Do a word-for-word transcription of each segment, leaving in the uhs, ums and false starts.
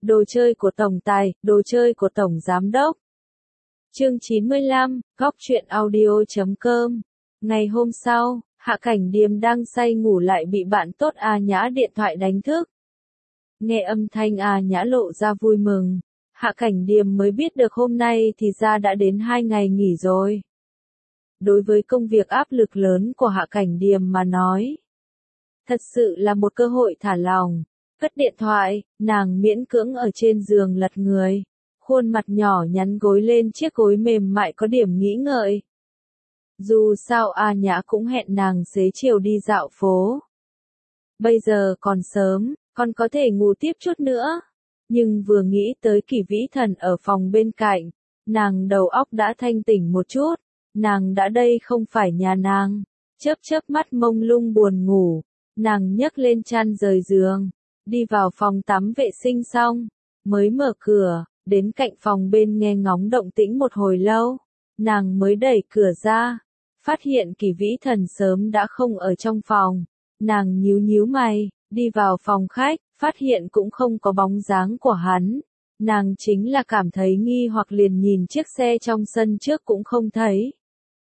Đồ chơi của tổng tài, đồ chơi của tổng giám đốc. Chương chín mươi lăm, góc truyện audio chấm com. Ngày hôm sau, Hạ Cảnh Điềm đang say ngủ lại bị bạn tốt A Nhã điện thoại đánh thức. Nghe âm thanh A Nhã lộ ra vui mừng, Hạ Cảnh Điềm mới biết được hôm nay thì ra đã đến hai ngày nghỉ rồi. Đối với công việc áp lực lớn của Hạ Cảnh Điềm mà nói, thật sự là một cơ hội thả lỏng. Cất điện thoại, nàng miễn cưỡng ở trên giường lật người, khuôn mặt nhỏ nhắn gối lên chiếc gối mềm mại có điểm nghĩ ngợi. Dù sao A Nhã cũng hẹn nàng xế chiều đi dạo phố. Bây giờ còn sớm, còn có thể ngủ tiếp chút nữa. Nhưng vừa nghĩ tới Kỷ Vĩ Thần ở phòng bên cạnh, nàng đầu óc đã thanh tỉnh một chút. Nàng đã đây không phải nhà nàng. Chớp chớp mắt mông lung buồn ngủ, nàng nhấc lên chăn rời giường, đi vào phòng tắm vệ sinh xong, mới mở cửa, đến cạnh phòng bên nghe ngóng động tĩnh một hồi lâu, nàng mới đẩy cửa ra, phát hiện Kỷ Vĩ Thần sớm đã không ở trong phòng, nàng nhíu nhíu mày, đi vào phòng khách, phát hiện cũng không có bóng dáng của hắn, nàng chính là cảm thấy nghi hoặc liền nhìn chiếc xe trong sân trước cũng không thấy.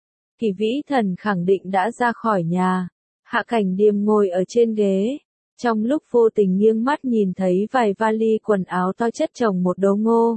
Kỷ Vĩ Thần khẳng định đã ra khỏi nhà. Hạ Cảnh Điềm ngồi ở trên ghế, trong lúc vô tình nghiêng mắt nhìn thấy vài vali quần áo to chất chồng một đống ngô.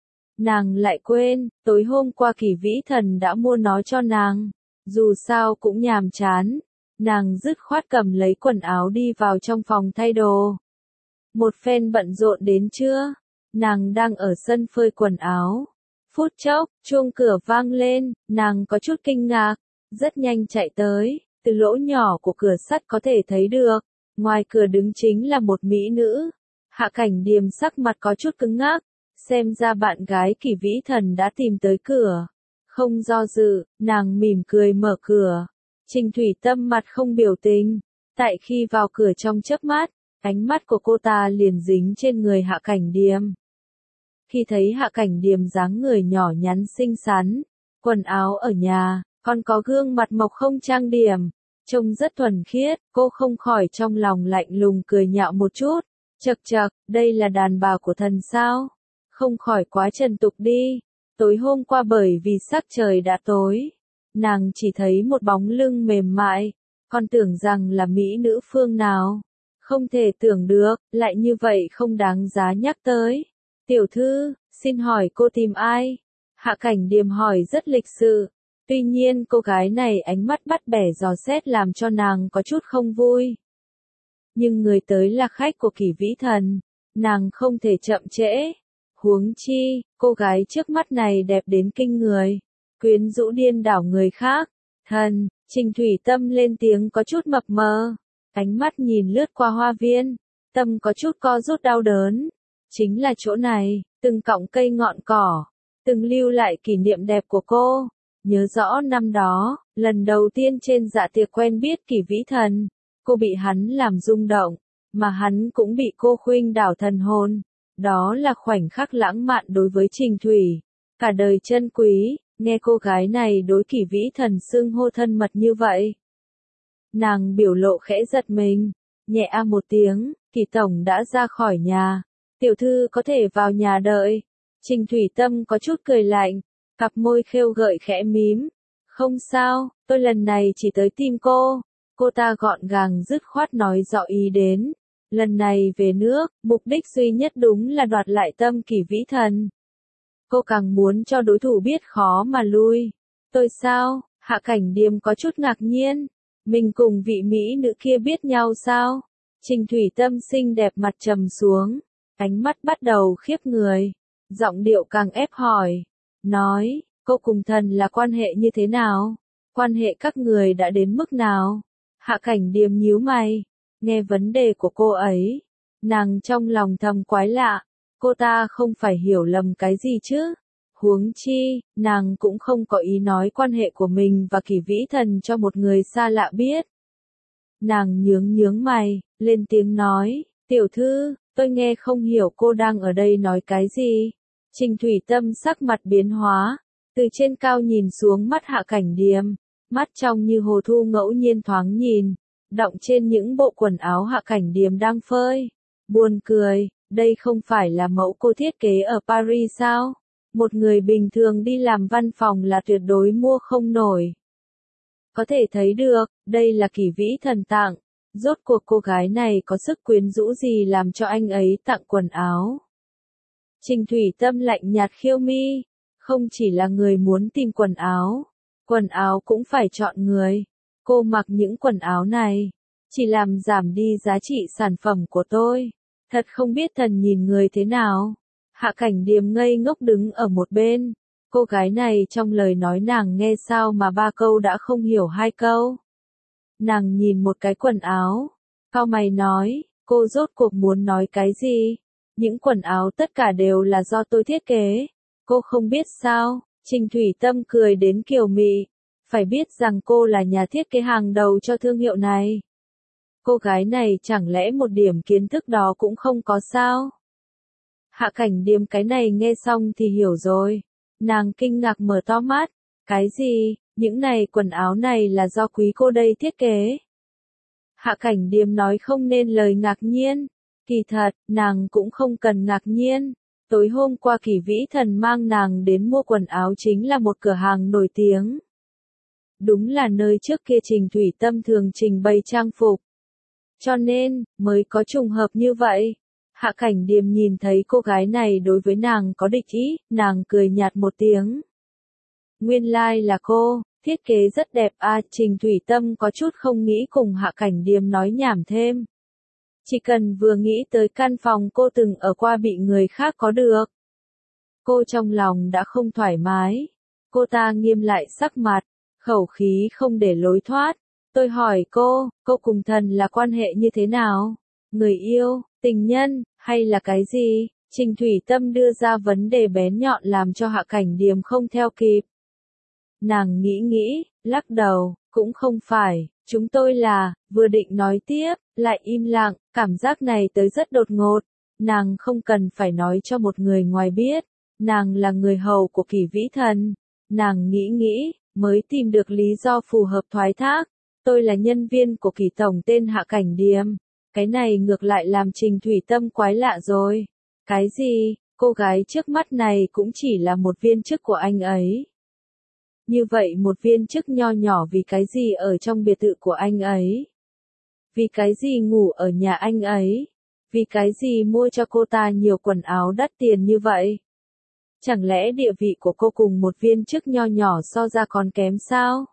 Nàng lại quên, tối hôm qua Kỷ Vĩ Thần đã mua nó cho nàng, dù sao cũng nhàm chán, nàng dứt khoát cầm lấy quần áo đi vào trong phòng thay đồ. Một phen bận rộn đến trưa, nàng đang ở sân phơi quần áo. Phút chốc, chuông cửa vang lên, nàng có chút kinh ngạc, rất nhanh chạy tới, từ lỗ nhỏ của cửa sắt có thể thấy được, ngoài cửa đứng chính là một mỹ nữ. Hạ Cảnh Điềm sắc mặt có chút cứng ngắc, xem ra bạn gái Kỷ Vĩ Thần đã tìm tới cửa. Không do dự, nàng mỉm cười mở cửa. Trình Thủy Tâm mặt không biểu tình, tại khi vào cửa trong chớp mắt, ánh mắt của cô ta liền dính trên người Hạ Cảnh Điềm. Khi thấy Hạ Cảnh Điềm dáng người nhỏ nhắn xinh xắn, quần áo ở nhà, còn có gương mặt mộc không trang điểm, trông rất thuần khiết, cô không khỏi trong lòng lạnh lùng cười nhạo một chút. Chậc chậc, đây là đàn bà của thần sao? Không khỏi quá trần tục đi. Tối hôm qua bởi vì sắc trời đã tối, nàng chỉ thấy một bóng lưng mềm mại, còn tưởng rằng là mỹ nữ phương nào. Không thể tưởng được, lại như vậy không đáng giá nhắc tới. Tiểu thư, xin hỏi cô tìm ai? Hạ Cảnh Điềm hỏi rất lịch sự. Tuy nhiên cô gái này ánh mắt bắt bẻ dò xét làm cho nàng có chút không vui. Nhưng người tới là khách của Kỷ Vĩ Thần, nàng không thể chậm trễ. Huống chi, cô gái trước mắt này đẹp đến kinh người, quyến rũ điên đảo người khác. Thần, Trình Thủy Tâm lên tiếng có chút mập mờ, ánh mắt nhìn lướt qua hoa viên, tâm có chút co rút đau đớn. Chính là chỗ này, từng cọng cây ngọn cỏ, từng lưu lại kỷ niệm đẹp của cô. Nhớ rõ năm đó, lần đầu tiên trên dạ tiệc quen biết Kỷ Vĩ Thần, cô bị hắn làm rung động, mà hắn cũng bị cô khuynh đảo thần hồn. Đó là khoảnh khắc lãng mạn đối với Trình Thủy, cả đời chân quý. Nghe cô gái này đối Kỷ Vĩ Thần xưng hô thân mật như vậy, nàng biểu lộ khẽ giật mình, nhẹ a một tiếng. Kỷ tổng đã ra khỏi nhà, tiểu thư có thể vào nhà đợi. Trình Thủy Tâm có chút cười lạnh, cặp môi khêu gợi khẽ mím. Không sao, tôi lần này chỉ tới tìm cô. Cô ta gọn gàng dứt khoát nói rõ ý đến. Lần này về nước, mục đích duy nhất đúng là đoạt lại tâm Kỷ Vĩ Thần. Cô càng muốn cho đối thủ biết khó mà lui. Tôi sao? Hạ Cảnh Điềm có chút ngạc nhiên. Mình cùng vị mỹ nữ kia biết nhau sao? Trình Thủy Tâm xinh đẹp mặt trầm xuống, ánh mắt bắt đầu khiếp người, giọng điệu càng ép hỏi. Nói, cô cùng thần là quan hệ như thế nào? Quan hệ các người đã đến mức nào? Hạ Cảnh Điềm nhíu mày, nghe vấn đề của cô ấy, nàng trong lòng thầm quái lạ, cô ta không phải hiểu lầm cái gì chứ? Huống chi, nàng cũng không có ý nói quan hệ của mình và Kỷ Vĩ Thần cho một người xa lạ biết. Nàng nhướng nhướng mày, lên tiếng nói, tiểu thư, tôi nghe không hiểu cô đang ở đây nói cái gì. Trình Thủy Tâm sắc mặt biến hóa, từ trên cao nhìn xuống mắt Hạ Cảnh Điềm, mắt trong như hồ thu ngẫu nhiên thoáng nhìn, đọng trên những bộ quần áo Hạ Cảnh Điềm đang phơi. Buồn cười, đây không phải là mẫu cô thiết kế ở Paris sao? Một người bình thường đi làm văn phòng là tuyệt đối mua không nổi. Có thể thấy được, đây là kỳ vĩ thần tặng. Rốt cuộc cô gái này có sức quyến rũ gì làm cho anh ấy tặng quần áo. Trình Thủy Tâm lạnh nhạt khiêu mi. Không chỉ là người muốn tìm quần áo. Quần áo cũng phải chọn người. Cô mặc những quần áo này. Chỉ làm giảm đi giá trị sản phẩm của tôi. Thật không biết thần nhìn người thế nào. Hạ Cảnh Điềm ngây ngốc đứng ở một bên. Cô gái này trong lời nói nàng nghe sao mà ba câu đã không hiểu hai câu. Nàng nhìn một cái quần áo. Cau mày nói, cô rốt cuộc muốn nói cái gì? Những quần áo tất cả đều là do tôi thiết kế. Cô không biết sao? Trình Thủy Tâm cười đến kiều mị. Phải biết rằng cô là nhà thiết kế hàng đầu cho thương hiệu này. Cô gái này chẳng lẽ một điểm kiến thức đó cũng không có sao? Hạ Cảnh Điềm cái này nghe xong thì hiểu rồi. Nàng kinh ngạc mở to mắt. Cái gì? Những này quần áo này là do quý cô đây thiết kế. Hạ Cảnh Điềm nói không nên lời ngạc nhiên. Kỳ thật, nàng cũng không cần ngạc nhiên. Tối hôm qua Kỳ Vĩ Thần mang nàng đến mua quần áo chính là một cửa hàng nổi tiếng. Đúng là nơi trước kia Trình Thủy Tâm thường trình bày trang phục. Cho nên, mới có trùng hợp như vậy. Hạ Cảnh Điềm nhìn thấy cô gái này đối với nàng có địch ý, nàng cười nhạt một tiếng. Nguyên lai like là cô, thiết kế rất đẹp à, Trình Thủy Tâm có chút không nghĩ cùng Hạ Cảnh Điềm nói nhảm thêm. Chỉ cần vừa nghĩ tới căn phòng cô từng ở qua bị người khác có được. Cô trong lòng đã không thoải mái. Cô ta nghiêm lại sắc mặt, khẩu khí không để lối thoát. Tôi hỏi cô, cô cùng thần là quan hệ như thế nào? Người yêu, tình nhân, hay là cái gì? Trình Thủy Tâm đưa ra vấn đề bén nhọn làm cho Hạ Cảnh Điềm không theo kịp. Nàng nghĩ nghĩ, lắc đầu, cũng không phải, chúng tôi là, vừa định nói tiếp, lại im lặng, cảm giác này tới rất đột ngột. Nàng không cần phải nói cho một người ngoài biết, nàng là người hầu của Kỳ Vĩ Thần. Nàng nghĩ nghĩ, mới tìm được lý do phù hợp thoái thác. Tôi là nhân viên của Kỳ Tổng tên Hạ Cảnh Điềm. Cái này ngược lại làm Trình Thủy Tâm quái lạ rồi. Cái gì, cô gái trước mắt này cũng chỉ là một viên chức của anh ấy. Như vậy một viên chức nho nhỏ vì cái gì ở trong biệt thự của anh ấy? Vì cái gì ngủ ở nhà anh ấy? Vì cái gì mua cho cô ta nhiều quần áo đắt tiền như vậy? Chẳng lẽ địa vị của cô cùng một viên chức nho nhỏ so ra còn kém sao?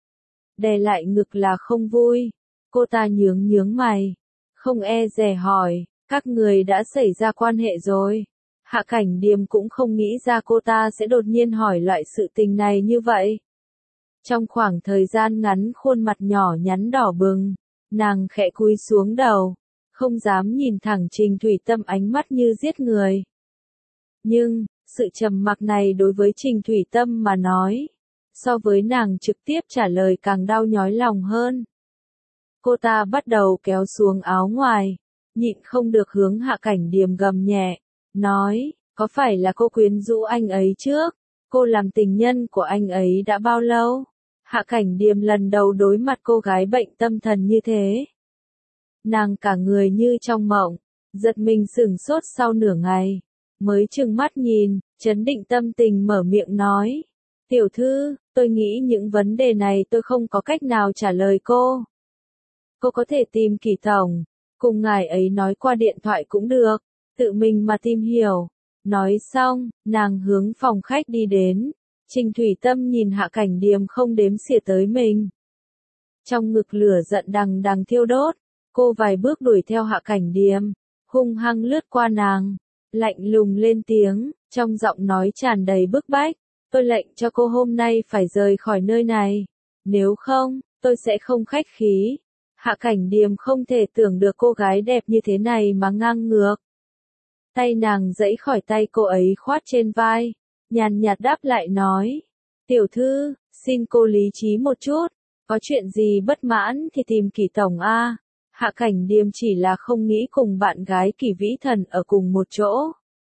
Đè lại ngực là không vui. Cô ta nhướng nhướng mày. Không e dè hỏi, các người đã xảy ra quan hệ rồi. Hạ Cảnh Điềm cũng không nghĩ ra cô ta sẽ đột nhiên hỏi loại sự tình này như vậy. Trong khoảng thời gian ngắn khuôn mặt nhỏ nhắn đỏ bừng, nàng khẽ cúi xuống đầu, không dám nhìn thẳng Trình Thủy Tâm ánh mắt như giết người. Nhưng, sự trầm mặc này đối với Trình Thủy Tâm mà nói, so với nàng trực tiếp trả lời càng đau nhói lòng hơn. Cô ta bắt đầu kéo xuống áo ngoài, nhịn không được hướng Hạ Cảnh Điềm gầm nhẹ, nói, có phải là cô quyến rũ anh ấy trước? Cô làm tình nhân của anh ấy đã bao lâu? Hạ Cảnh Điềm lần đầu đối mặt cô gái bệnh tâm thần như thế. Nàng cả người như trong mộng, giật mình sửng sốt sau nửa ngày, mới trừng mắt nhìn, trấn định tâm tình mở miệng nói. Tiểu thư, tôi nghĩ những vấn đề này tôi không có cách nào trả lời cô. Cô có thể tìm Kỳ Tổng, cùng ngài ấy nói qua điện thoại cũng được, tự mình mà tìm hiểu. Nói xong, nàng hướng phòng khách đi đến. Trình Thủy Tâm nhìn Hạ Cảnh Điềm không đếm xỉa tới mình. Trong ngực lửa giận đằng đằng thiêu đốt, cô vài bước đuổi theo Hạ Cảnh Điềm, hung hăng lướt qua nàng, lạnh lùng lên tiếng, trong giọng nói tràn đầy bức bách. Tôi lệnh cho cô hôm nay phải rời khỏi nơi này. Nếu không, tôi sẽ không khách khí. Hạ Cảnh Điềm không thể tưởng được cô gái đẹp như thế này mà ngang ngược. Tay nàng giãy khỏi tay cô ấy khoát trên vai, nhàn nhạt đáp lại nói. Tiểu thư, xin cô lý trí một chút, có chuyện gì bất mãn thì tìm Kỳ Tổng a. Hạ Cảnh Điềm chỉ là không nghĩ cùng bạn gái Kỳ Vĩ Thần ở cùng một chỗ.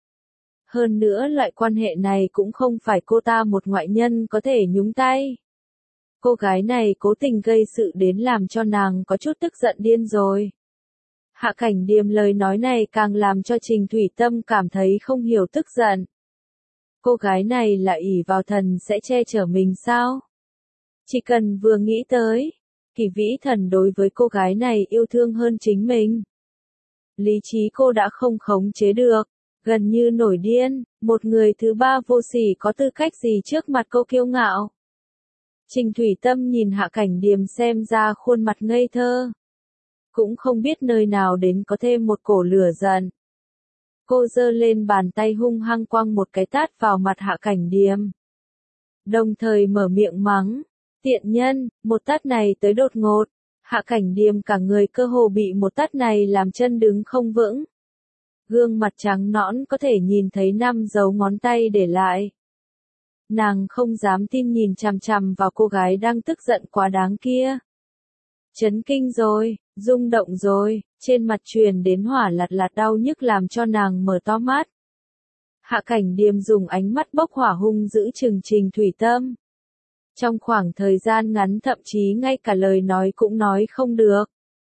Hơn nữa loại quan hệ này cũng không phải cô ta một ngoại nhân có thể nhúng tay. Cô gái này cố tình gây sự đến làm cho nàng có chút tức giận điên rồi. Hạ Cảnh Điềm lời nói này càng làm cho Trình Thủy Tâm cảm thấy không hiểu tức giận. Cô gái này là ỷ vào thần sẽ che chở mình sao? Chỉ cần vừa nghĩ tới, Kỳ Vĩ Thần đối với cô gái này yêu thương hơn chính mình. Lý trí cô đã không khống chế được, gần như nổi điên, một người thứ ba vô sỉ có tư cách gì trước mặt cô kiêu ngạo. Trình Thủy Tâm nhìn Hạ Cảnh Điềm xem ra khuôn mặt ngây thơ. Cũng không biết nơi nào đến có thêm một cổ lửa giận. Cô giơ lên bàn tay hung hăng quăng một cái tát vào mặt Hạ Cảnh Điềm. Đồng thời mở miệng mắng, tiện nhân, một tát này tới đột ngột. Hạ Cảnh Điềm cả người cơ hồ bị một tát này làm chân đứng không vững. Gương mặt trắng nõn có thể nhìn thấy năm dấu ngón tay để lại. Nàng không dám tin nhìn chằm chằm vào cô gái đang tức giận quá đáng kia. Chấn kinh rồi, rung động rồi, trên mặt truyền đến hỏa lạt lạt đau nhức làm cho nàng mở to mắt. Hạ Cảnh Điềm dùng ánh mắt bốc hỏa hung giữ chừng Trình Thủy Tâm. Trong khoảng thời gian ngắn thậm chí ngay cả lời nói cũng nói không được.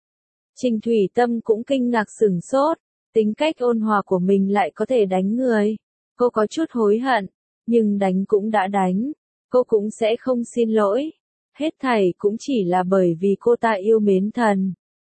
Trình Thủy Tâm cũng kinh ngạc sửng sốt, tính cách ôn hòa của mình lại có thể đánh người. Cô có chút hối hận, nhưng đánh cũng đã đánh, cô cũng sẽ không xin lỗi. Hết thảy cũng chỉ là bởi vì cô ta yêu mến thần.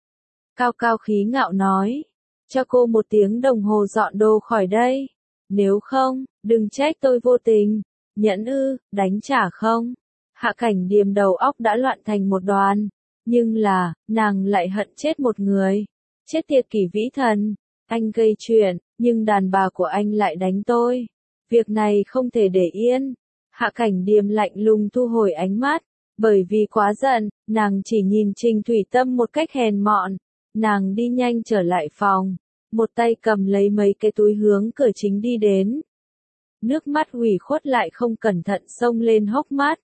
Cao cao khí ngạo nói, cho cô một tiếng đồng hồ dọn đồ khỏi đây. Nếu không, đừng trách tôi vô tình. Nhẫn ư, đánh trả không? Hạ Cảnh Điềm đầu óc đã loạn thành một đoàn. Nhưng là, nàng lại hận chết một người. Chết tiệt Kỳ Vĩ Thần. Anh gây chuyện, nhưng đàn bà của anh lại đánh tôi. Việc này không thể để yên. Hạ Cảnh Điềm lạnh lùng thu hồi ánh mắt. Bởi vì quá giận, nàng chỉ nhìn Trình Thủy Tâm một cách hèn mọn. Nàng đi nhanh trở lại phòng. Một tay cầm lấy mấy cái túi hướng cửa chính đi đến. Nước mắt ủy khuất lại không cẩn thận xông lên hốc mắt.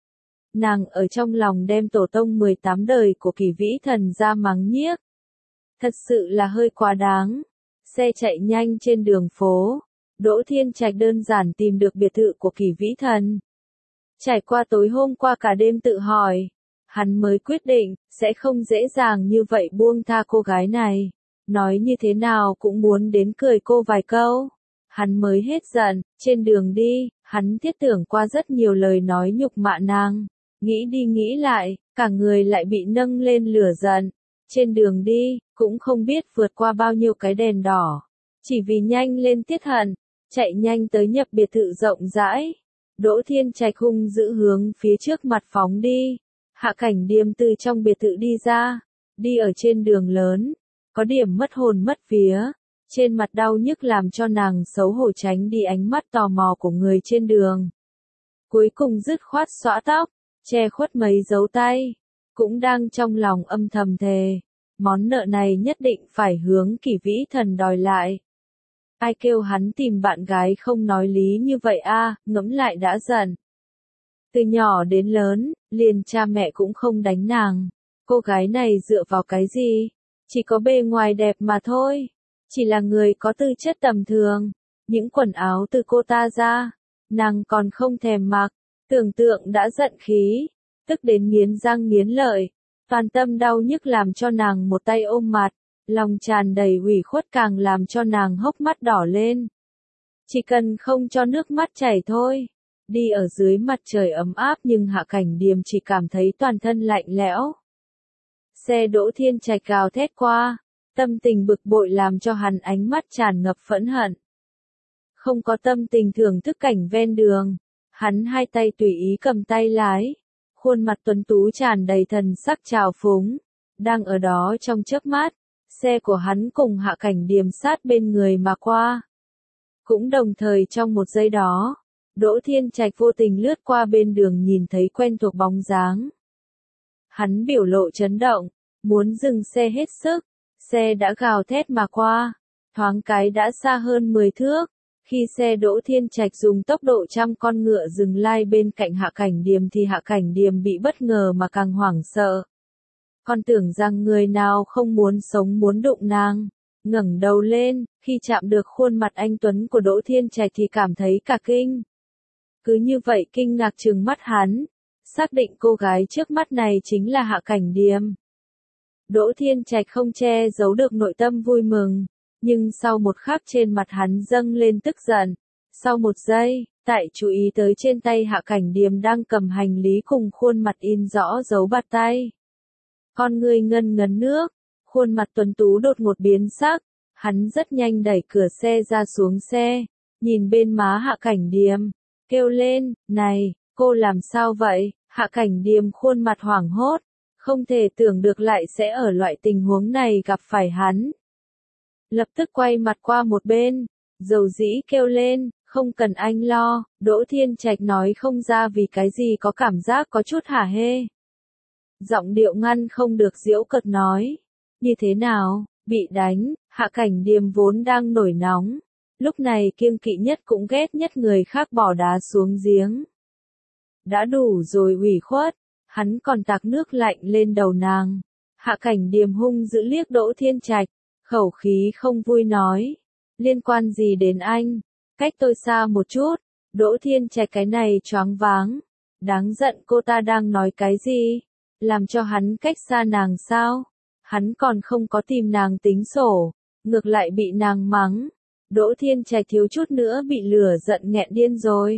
Nàng ở trong lòng đem tổ tông mười tám đời của Kỳ Vĩ Thần ra mắng nhiếc. Thật sự là hơi quá đáng. Xe chạy nhanh trên đường phố. Đỗ Thiên Trạch đơn giản tìm được biệt thự của Kỳ Vĩ Thần. Trải qua tối hôm qua cả đêm tự hỏi. Hắn mới quyết định, sẽ không dễ dàng như vậy buông tha cô gái này. Nói như thế nào cũng muốn đến cười cô vài câu. Hắn mới hết giận, trên đường đi, hắn thiết tưởng qua rất nhiều lời nói nhục mạ nàng. Nghĩ đi nghĩ lại, cả người lại bị nâng lên lửa giận. Trên đường đi, cũng không biết vượt qua bao nhiêu cái đèn đỏ. Chỉ vì nhanh lên tiết hận, chạy nhanh tới nhập biệt thự rộng rãi. Đỗ Thiên Trạch hung giữ hướng phía trước mặt phóng đi. Hạ Cảnh Điềm từ trong biệt thự đi ra. Đi ở trên đường lớn. Có điểm mất hồn mất vía. Trên mặt đau nhức làm cho nàng xấu hổ tránh đi ánh mắt tò mò của người trên đường. Cuối cùng dứt khoát xõa tóc, che khuất mấy dấu tay. Cũng đang trong lòng âm thầm thề. Món nợ này nhất định phải hướng Kỳ Vĩ Thần đòi lại. Ai kêu hắn tìm bạn gái không nói lý như vậy a, ngẫm lại đã giận. Từ nhỏ đến lớn, liền cha mẹ cũng không đánh nàng. Cô gái này dựa vào cái gì? Chỉ có bề ngoài đẹp mà thôi. Chỉ là người có tư chất tầm thường. Những quần áo từ cô ta ra, nàng còn không thèm mặc. Tưởng tượng đã giận khí, tức đến nghiến răng nghiến lợi. Toàn tâm đau nhức làm cho nàng một tay ôm mặt. Lòng tràn đầy ủy khuất càng làm cho nàng hốc mắt đỏ lên. Chỉ cần không cho nước mắt chảy thôi. Đi ở dưới mặt trời ấm áp nhưng Hạ Cảnh Điềm chỉ cảm thấy toàn thân lạnh lẽo. Xe Đỗ Thiên Trạch gào thét qua. Tâm tình bực bội làm cho hắn ánh mắt tràn ngập phẫn hận. Không có tâm tình thưởng thức cảnh ven đường. Hắn hai tay tùy ý cầm tay lái. Khuôn mặt tuấn tú tràn đầy thần sắc trào phúng. Đang ở đó trong chớp mắt. Xe của hắn cùng Hạ Cảnh Điềm sát bên người mà qua. Cũng đồng thời trong một giây đó, Đỗ Thiên Trạch vô tình lướt qua bên đường nhìn thấy quen thuộc bóng dáng. Hắn biểu lộ chấn động, muốn dừng xe hết sức, xe đã gào thét mà qua, thoáng cái đã xa hơn mười thước. Khi xe Đỗ Thiên Trạch dùng tốc độ trăm con ngựa dừng lai bên cạnh Hạ Cảnh Điềm thì Hạ Cảnh Điềm bị bất ngờ mà càng hoảng sợ. Còn tưởng rằng người nào không muốn sống muốn đụng nàng. Ngẩng đầu lên, khi chạm được khuôn mặt anh Tuấn của Đỗ Thiên Trạch thì cảm thấy cả kinh. Cứ như vậy kinh ngạc trừng mắt hắn, xác định cô gái trước mắt này chính là Hạ Cảnh Điềm. Đỗ Thiên Trạch không che giấu được nội tâm vui mừng, nhưng sau một khắc trên mặt hắn dâng lên tức giận. Sau một giây, tại chú ý tới trên tay Hạ Cảnh Điềm đang cầm hành lý cùng khuôn mặt in rõ dấu bạt tay. Con người ngân ngấn nước, khuôn mặt tuấn tú đột ngột biến sắc, hắn rất nhanh đẩy cửa xe ra xuống xe, nhìn bên má Hạ Cảnh Điềm, kêu lên, này, cô làm sao vậy? Hạ Cảnh Điềm khuôn mặt hoảng hốt, không thể tưởng được lại sẽ ở loại tình huống này gặp phải hắn. Lập tức quay mặt qua một bên, dầu dĩ kêu lên, không cần anh lo. Đỗ Thiên Trạch nói không ra vì cái gì có cảm giác có chút hả hê. Giọng điệu ngăn không được giễu cợt nói, như thế nào, bị đánh. Hạ Cảnh Điềm vốn đang nổi nóng, lúc này kiêng kỵ nhất cũng ghét nhất người khác bỏ đá xuống giếng. Đã đủ rồi ủy khuất, hắn còn tạt nước lạnh lên đầu nàng. Hạ Cảnh Điềm hung dữ liếc Đỗ Thiên Trạch, khẩu khí không vui nói, liên quan gì đến anh, cách tôi xa một chút. Đỗ Thiên Trạch cái này choáng váng, đáng giận cô ta đang nói cái gì, làm cho hắn cách xa nàng sao, hắn còn không có tìm nàng tính sổ, ngược lại bị nàng mắng. Đỗ Thiên Trạch thiếu chút nữa bị lửa giận nghẹn điên rồi.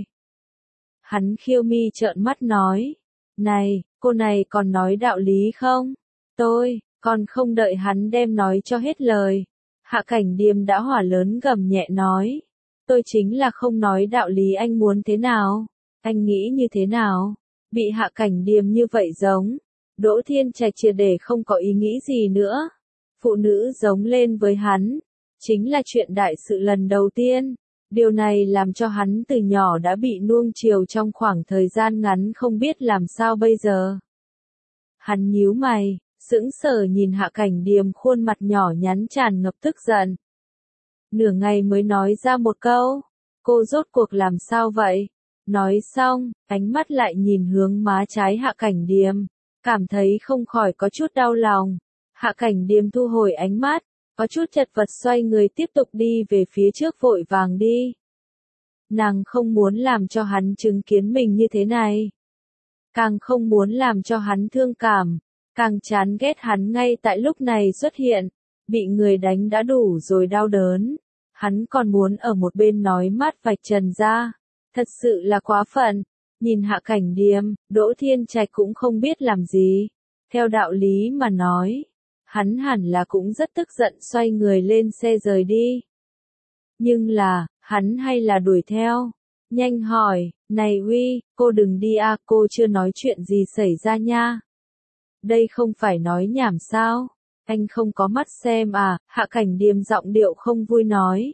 Hắn khiêu mi trợn mắt nói, này, cô này còn nói đạo lý không? Tôi, còn không đợi hắn đem nói cho hết lời. Hạ Cảnh Điềm đã hỏa lớn gầm nhẹ nói, tôi chính là không nói đạo lý, anh muốn thế nào? Anh nghĩ như thế nào? Bị Hạ Cảnh Điềm như vậy giống. Đỗ Thiên Trạch triệt để không có ý nghĩ gì nữa. Phụ nữ giống lên với hắn, chính là chuyện đại sự lần đầu tiên. Điều này làm cho hắn từ nhỏ đã bị nuông chiều trong khoảng thời gian ngắn không biết làm sao bây giờ. Hắn nhíu mày, sững sờ nhìn Hạ Cảnh Điềm khuôn mặt nhỏ nhắn tràn ngập tức giận. Nửa ngày mới nói ra một câu, cô rốt cuộc làm sao vậy? Nói xong, ánh mắt lại nhìn hướng má trái Hạ Cảnh Điềm, cảm thấy không khỏi có chút đau lòng. Hạ Cảnh Điềm thu hồi ánh mắt, có chút chật vật xoay người tiếp tục đi về phía trước vội vàng đi. Nàng không muốn làm cho hắn chứng kiến mình như thế này. Càng không muốn làm cho hắn thương cảm, càng chán ghét hắn ngay tại lúc này xuất hiện, bị người đánh đã đủ rồi đau đớn. Hắn còn muốn ở một bên nói mát vạch trần ra. Thật sự là quá phận. Nhìn Hạ Cảnh Điềm, Đỗ Thiên Trạch cũng không biết làm gì. Theo đạo lý mà nói, hắn hẳn là cũng rất tức giận xoay người lên xe rời đi. Nhưng là, hắn hay là đuổi theo. Nhanh hỏi, này Uy, cô đừng đi à, cô chưa nói chuyện gì xảy ra nha. Đây không phải nói nhảm sao, anh không có mắt xem à, Hạ Cảnh Điềm giọng điệu không vui nói.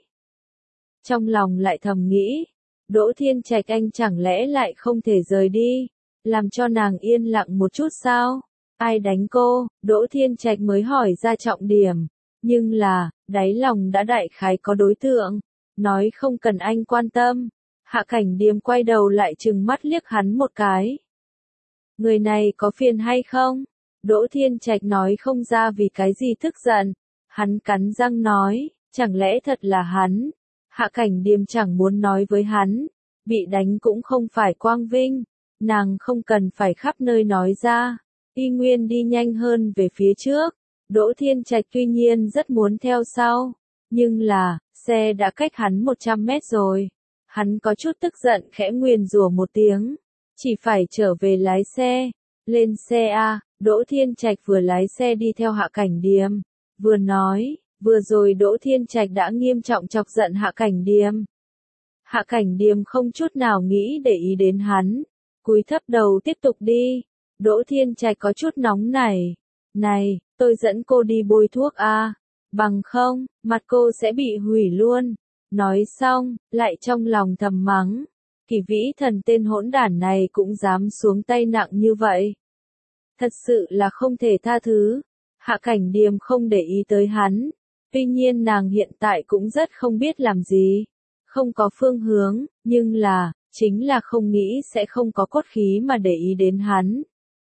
Trong lòng lại thầm nghĩ, Đỗ Thiên Trạch anh chẳng lẽ lại không thể rời đi, làm cho nàng yên lặng một chút sao? Ai đánh cô? Đỗ Thiên Trạch mới hỏi ra trọng điểm, nhưng là, đáy lòng đã đại khái có đối tượng, nói không cần anh quan tâm. Hạ Cảnh Điềm quay đầu lại trừng mắt liếc hắn một cái. Người này có phiền hay không? Đỗ Thiên Trạch nói không ra vì cái gì tức giận, hắn cắn răng nói, chẳng lẽ thật là hắn? Hạ Cảnh Điềm chẳng muốn nói với hắn, bị đánh cũng không phải quang vinh, nàng không cần phải khắp nơi nói ra. Y nguyên đi nhanh hơn về phía trước, Đỗ Thiên Trạch tuy nhiên rất muốn theo sau, nhưng là, xe đã cách hắn một trăm mét rồi. Hắn có chút tức giận khẽ nguyền rủa một tiếng, chỉ phải trở về lái xe. Lên xe a. Đỗ Thiên Trạch vừa lái xe đi theo Hạ Cảnh Điềm, vừa nói, vừa rồi Đỗ Thiên Trạch đã nghiêm trọng chọc giận Hạ Cảnh Điềm. Hạ Cảnh Điềm không chút nào nghĩ để ý đến hắn, cúi thấp đầu tiếp tục đi. Đỗ Thiên Trạch có chút nóng nảy, này, tôi dẫn cô đi bôi thuốc a, bằng không, mặt cô sẽ bị hủy luôn. Nói xong, lại trong lòng thầm mắng, Kỳ Vĩ Thần tên hỗn đản này cũng dám xuống tay nặng như vậy. Thật sự là không thể tha thứ. Hạ Cảnh Điềm không để ý tới hắn, tuy nhiên nàng hiện tại cũng rất không biết làm gì, không có phương hướng, nhưng là, chính là không nghĩ sẽ không có cốt khí mà để ý đến hắn.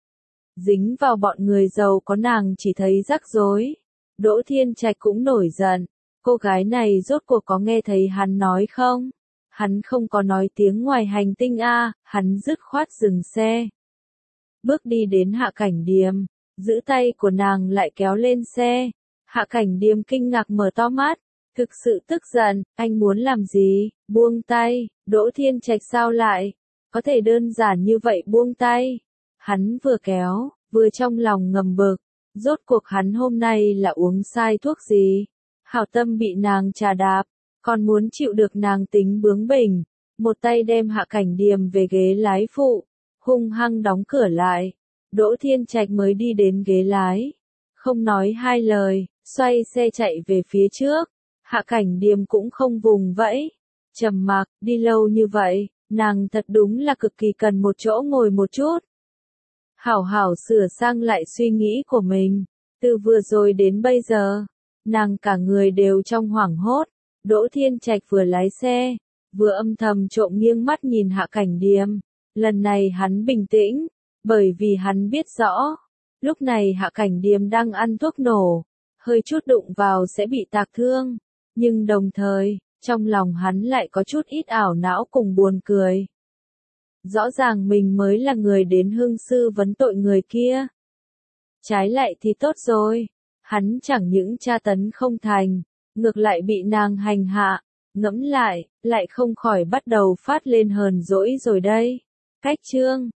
Dính vào bọn người giàu có nàng chỉ thấy rắc rối. Đỗ Thiên Trạch cũng nổi giận, cô gái này rốt cuộc có nghe thấy hắn nói không? Hắn không có nói tiếng ngoài hành tinh a, hắn dứt khoát dừng xe. Bước đi đến Hạ Cảnh Điềm, giữ tay của nàng lại kéo lên xe. Hạ Cảnh Điềm kinh ngạc mở to mắt, thực sự tức giận, anh muốn làm gì, buông tay, Đỗ Thiên Trạch sao lại, có thể đơn giản như vậy buông tay. Hắn vừa kéo, vừa trong lòng ngầm bực, rốt cuộc hắn hôm nay là uống sai thuốc gì, hảo tâm bị nàng trà đạp, còn muốn chịu được nàng tính bướng bỉnh, một tay đem Hạ Cảnh Điềm về ghế lái phụ, hung hăng đóng cửa lại. Đỗ Thiên Trạch mới đi đến ghế lái, không nói hai lời, xoay xe chạy về phía trước. Hạ Cảnh Điềm cũng không vùng vẫy, trầm mặc, đi lâu như vậy, nàng thật đúng là cực kỳ cần một chỗ ngồi một chút. Hảo hảo sửa sang lại suy nghĩ của mình, từ vừa rồi đến bây giờ, nàng cả người đều trong hoảng hốt. Đỗ Thiên Trạch vừa lái xe, vừa âm thầm trộm nghiêng mắt nhìn Hạ Cảnh Điềm. Lần này hắn bình tĩnh, bởi vì hắn biết rõ, lúc này Hạ Cảnh Điềm đang ăn thuốc nổ, hơi chút đụng vào sẽ bị tạc thương, nhưng đồng thời, trong lòng hắn lại có chút ít ảo não cùng buồn cười. Rõ ràng mình mới là người đến hương sư vấn tội người kia. Trái lại thì tốt rồi, hắn chẳng những tra tấn không thành, ngược lại bị nàng hành hạ, ngẫm lại, lại không khỏi bắt đầu phát lên hờn dỗi rồi đây. Cách chương